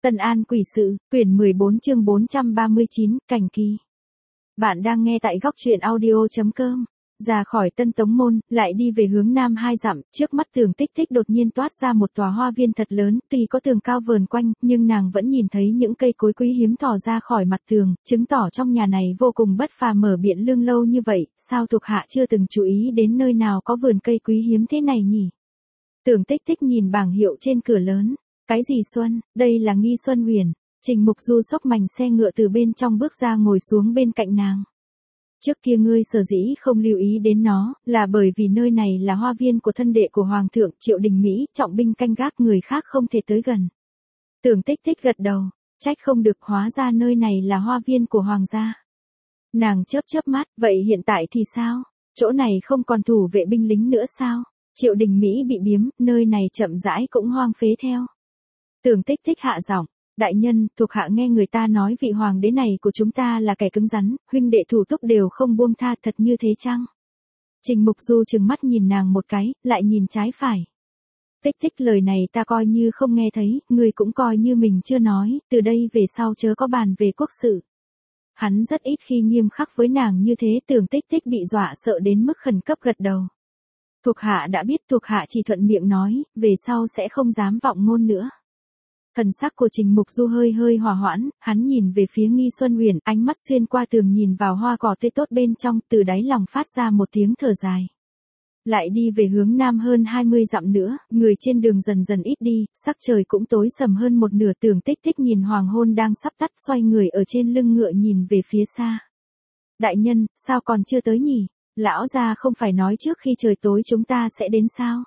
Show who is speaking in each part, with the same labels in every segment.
Speaker 1: Tân An Quỷ Sự, quyển 14 chương 439, Cảnh Kỳ. Bạn đang nghe tại góc truyện audio.com. Ra khỏi Tân Tống Môn, lại đi về hướng Nam 2 dặm, trước mắt Tưởng Tích Tích đột nhiên toát ra một tòa hoa viên thật lớn, tuy có tường cao vờn quanh, nhưng nàng vẫn nhìn thấy những cây cối quý hiếm tỏ ra khỏi mặt tường, chứng tỏ trong nhà này vô cùng bất phàm. Mở Biện Lương lâu như vậy, sao thuộc hạ chưa từng chú ý đến nơi nào có vườn cây quý hiếm thế này nhỉ? Tưởng Tích Tích nhìn bảng hiệu trên cửa lớn. Cái gì Xuân, đây là Nghi Xuân Huyền. Trình Mục Du xốc mành xe ngựa từ bên trong bước ra ngồi xuống bên cạnh nàng. Trước kia ngươi sở dĩ không lưu ý đến nó, là bởi vì nơi này là hoa viên của thân đệ của Hoàng thượng Triệu Đình Mỹ, trọng binh canh gác, người khác không thể tới gần. Tưởng Tích Tích gật đầu, trách không được, hóa ra nơi này là hoa viên của Hoàng gia. Nàng chớp chớp mắt, vậy hiện tại thì sao? Chỗ này không còn thủ vệ binh lính nữa sao? Triệu Đình Mỹ bị biếm, nơi này chậm rãi cũng hoang phế theo. Tưởng Tích Tích hạ giọng, đại nhân, thuộc hạ nghe người ta nói vị hoàng đế này của chúng ta là kẻ cứng rắn, huynh đệ thủ túc đều không buông tha, thật như thế chăng? Trình Mục Du trừng mắt nhìn nàng một cái, lại nhìn trái phải. Tích Tích, lời này ta coi như không nghe thấy, người cũng coi như mình chưa nói, từ đây về sau chớ có bàn về quốc sự. Hắn rất ít khi nghiêm khắc với nàng như thế. Tưởng Tích Tích bị dọa sợ đến mức khẩn cấp gật đầu. Thuộc hạ đã biết, thuộc hạ chỉ thuận miệng nói, về sau sẽ không dám vọng ngôn nữa. Thần sắc của Trình Mục Du hơi hòa hoãn, hắn nhìn về phía Nghi Xuân Huyền, ánh mắt xuyên qua tường nhìn vào hoa cỏ tươi tốt bên trong, từ đáy lòng phát ra một tiếng thở dài. Lại đi về hướng Nam hơn 20 dặm nữa, người trên đường dần dần ít đi, sắc trời cũng tối sầm hơn một nửa. Tưởng Tích Tích nhìn hoàng hôn đang sắp tắt, xoay người ở trên lưng ngựa nhìn về phía xa. Đại nhân, sao còn chưa tới nhỉ? Lão gia không phải nói trước khi trời tối chúng ta sẽ đến sao?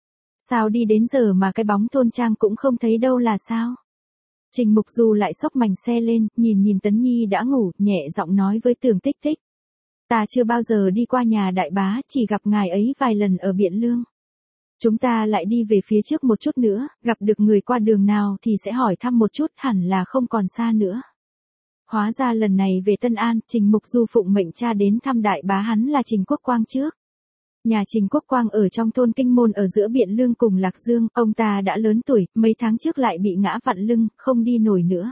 Speaker 1: Sao đi đến giờ mà cái bóng thôn trang cũng không thấy đâu là sao? Trình Mục Du lại xốc mành xe lên, nhìn Tấn Nhi đã ngủ, nhẹ giọng nói với Tưởng Tích Tích. Ta chưa bao giờ đi qua nhà đại bá, chỉ gặp ngài ấy vài lần ở Biện Lương. Chúng ta lại đi về phía trước một chút nữa, gặp được người qua đường nào thì sẽ hỏi thăm một chút, hẳn là không còn xa nữa. Hóa ra lần này về Tân An, Trình Mục Du phụng mệnh cha đến thăm đại bá hắn là Trình Quốc Quang trước. Nhà Trình Quốc Quang ở trong thôn Kinh Môn ở giữa Biện Lương cùng Lạc Dương, ông ta đã lớn tuổi, mấy tháng trước lại bị ngã vặn lưng, không đi nổi nữa.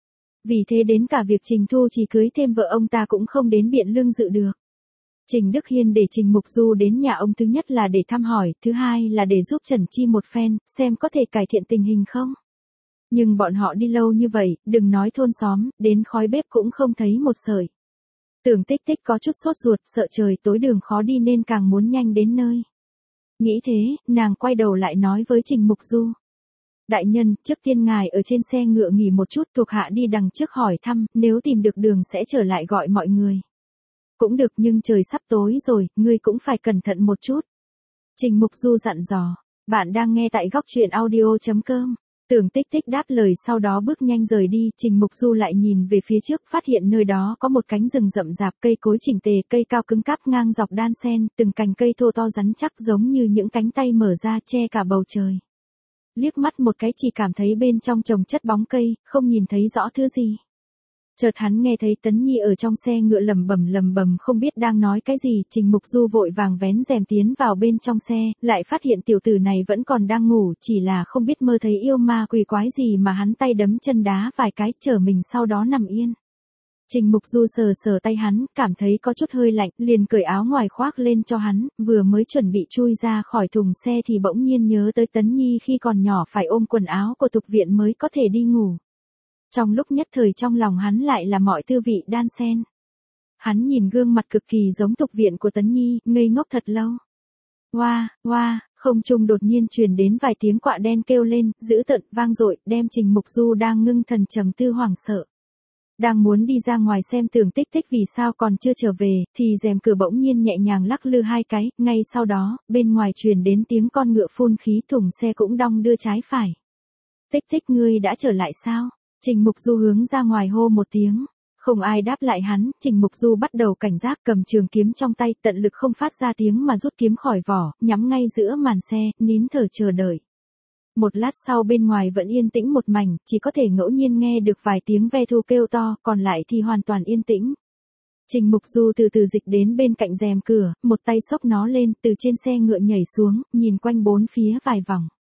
Speaker 1: Vì thế đến cả việc Trình Thu chỉ cưới thêm vợ ông ta cũng không đến Biện Lương dự được. Trình Đức Hiên để Trình Mục Du đến nhà ông thứ nhất là để thăm hỏi, thứ hai là để giúp Trần Chi một phen, xem có thể cải thiện tình hình không. Nhưng bọn họ đi lâu như vậy, đừng nói thôn xóm, đến khói bếp cũng không thấy một sợi. Tưởng Tích Tích có chút sốt ruột, sợ trời tối đường khó đi nên càng muốn nhanh đến nơi. Nghĩ thế, nàng quay đầu lại nói với Trình Mục Du. Đại nhân, trước tiên ngài ở trên xe ngựa nghỉ một chút, thuộc hạ đi đằng trước hỏi thăm, nếu tìm được đường sẽ trở lại gọi mọi người. Cũng được, nhưng trời sắp tối rồi, ngươi cũng phải cẩn thận một chút. Trình Mục Du dặn dò. Bạn đang nghe tại góc truyện audio.com. Tưởng Tích Tích đáp lời sau đó bước nhanh rời đi. Trình Mục Du lại nhìn về phía trước, phát hiện nơi đó có một cánh rừng rậm rạp, cây cối chỉnh tề, cây cao cứng cáp ngang dọc đan xen, từng cành cây thô to rắn chắc giống như những cánh tay mở ra che cả bầu trời. Liếc mắt một cái chỉ cảm thấy bên trong chồng chất bóng cây, không nhìn thấy rõ thứ gì. Chợt hắn nghe thấy Tấn Nhi ở trong xe ngựa lầm bầm không biết đang nói cái gì. Trình Mục Du vội vàng vén rèm tiến vào bên trong xe, lại phát hiện tiểu tử này vẫn còn đang ngủ, chỉ là không biết mơ thấy yêu ma quỷ quái gì mà hắn tay đấm chân đá vài cái, chở mình sau đó nằm yên. Trình Mục Du sờ tay hắn, cảm thấy có chút hơi lạnh, liền cởi áo ngoài khoác lên cho hắn, vừa mới chuẩn bị chui ra khỏi thùng xe thì bỗng nhiên nhớ tới Tấn Nhi khi còn nhỏ phải ôm quần áo của tục viện mới có thể đi ngủ. Trong lúc nhất thời trong lòng hắn lại là mọi tư vị đan xen. Hắn nhìn gương mặt cực kỳ giống tục viện của Tấn Nhi, ngây ngốc thật lâu. Hoa, không trung đột nhiên truyền đến vài tiếng quạ đen kêu lên, dữ tợn, vang dội, đem Trình Mục Du đang ngưng thần trầm tư hoảng sợ. Đang muốn đi ra ngoài xem Tưởng Tích Tích vì sao còn chưa trở về, thì rèm cửa bỗng nhiên nhẹ nhàng lắc lư hai cái, ngay sau đó, bên ngoài truyền đến tiếng con ngựa phun khí, thùng xe cũng đong đưa trái phải. Tích Tích, ngươi đã trở lại sao? Trình Mục Du hướng ra ngoài hô một tiếng. Không ai đáp lại hắn, Trình Mục Du bắt đầu cảnh giác, cầm trường kiếm trong tay, tận lực không phát ra tiếng mà rút kiếm khỏi vỏ, nhắm ngay giữa màn xe, nín thở chờ đợi. Một lát sau bên ngoài vẫn yên tĩnh một mảnh, chỉ có thể ngẫu nhiên nghe được vài tiếng ve thu kêu to, còn lại thì hoàn toàn yên tĩnh. Trình Mục Du từ từ dịch đến bên cạnh rèm cửa, một tay xốc nó lên, từ trên xe ngựa nhảy xuống, nhìn quanh bốn phía vài vòng.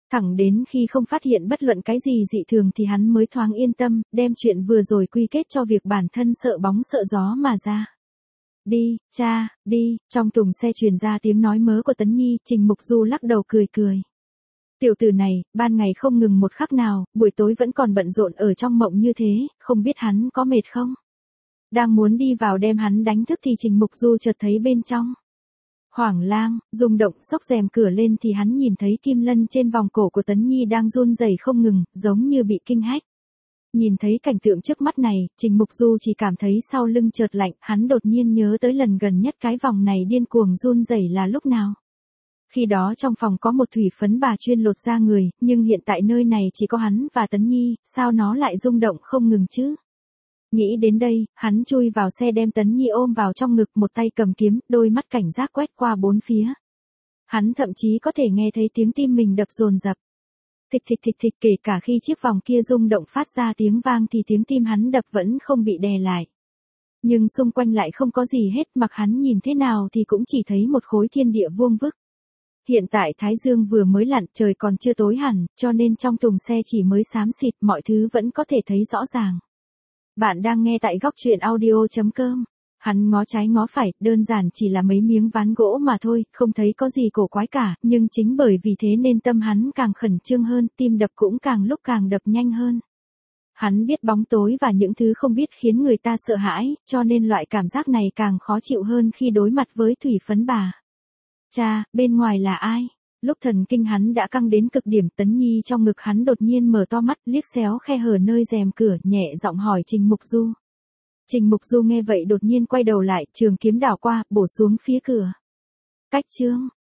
Speaker 1: Thẳng đến khi không phát hiện bất luận cái gì dị thường thì hắn mới thoáng yên tâm, đem chuyện vừa rồi quy kết cho việc bản thân sợ bóng sợ gió mà ra. Đi, cha, đi, trong thùng xe truyền ra tiếng nói mớ của Tấn Nhi, Trình Mục Du lắc đầu cười cười. Tiểu tử này, ban ngày không ngừng một khắc nào, buổi tối vẫn còn bận rộn ở trong mộng như thế, không biết hắn có mệt không? Đang muốn đi vào đem hắn đánh thức thì Trình Mục Du chợt thấy bên trong. Hoảng lang, rung động xốc rèm cửa lên thì hắn nhìn thấy kim lân trên vòng cổ của Tấn Nhi đang run rẩy không ngừng, giống như bị kinh hách. Nhìn thấy cảnh tượng trước mắt này, Trình Mục Du chỉ cảm thấy sau lưng chợt lạnh, hắn đột nhiên nhớ tới lần gần nhất cái vòng này điên cuồng run rẩy là lúc nào. Khi đó trong phòng có một thủy phấn bà chuyên lột da người, nhưng hiện tại nơi này chỉ có hắn và Tấn Nhi, sao nó lại rung động không ngừng chứ? Nghĩ đến đây, hắn chui vào xe đem Tấn Nhi ôm vào trong ngực, một tay cầm kiếm, đôi mắt cảnh giác quét qua bốn phía. Hắn thậm chí có thể nghe thấy tiếng tim mình đập dồn dập. Thịch thịch thịch thịch, kể cả khi chiếc vòng kia rung động phát ra tiếng vang thì tiếng tim hắn đập vẫn không bị đè lại. Nhưng xung quanh lại không có gì hết, mặc hắn nhìn thế nào thì cũng chỉ thấy một khối thiên địa vuông vức. Hiện tại Thái Dương vừa mới lặn, trời còn chưa tối hẳn, cho nên trong thùng xe chỉ mới xám xịt, mọi thứ vẫn có thể thấy rõ ràng. Bạn đang nghe tại góc truyện audio.com. Hắn ngó trái ngó phải, đơn giản chỉ là mấy miếng ván gỗ mà thôi, không thấy có gì cổ quái cả, nhưng chính bởi vì thế nên tâm hắn càng khẩn trương hơn, tim đập cũng càng lúc càng đập nhanh hơn. Hắn biết bóng tối và những thứ không biết khiến người ta sợ hãi, cho nên loại cảm giác này càng khó chịu hơn khi đối mặt với thủy phấn bà. Cha, bên ngoài là ai? Lúc thần kinh hắn đã căng đến cực điểm, Tấn Nhi trong ngực hắn đột nhiên mở to mắt, liếc xéo khe hở nơi rèm cửa, nhẹ giọng hỏi Trình Mục Du. Trình Mục Du nghe vậy đột nhiên quay đầu lại, trường kiếm đảo qua, bổ xuống phía cửa. Cách chương,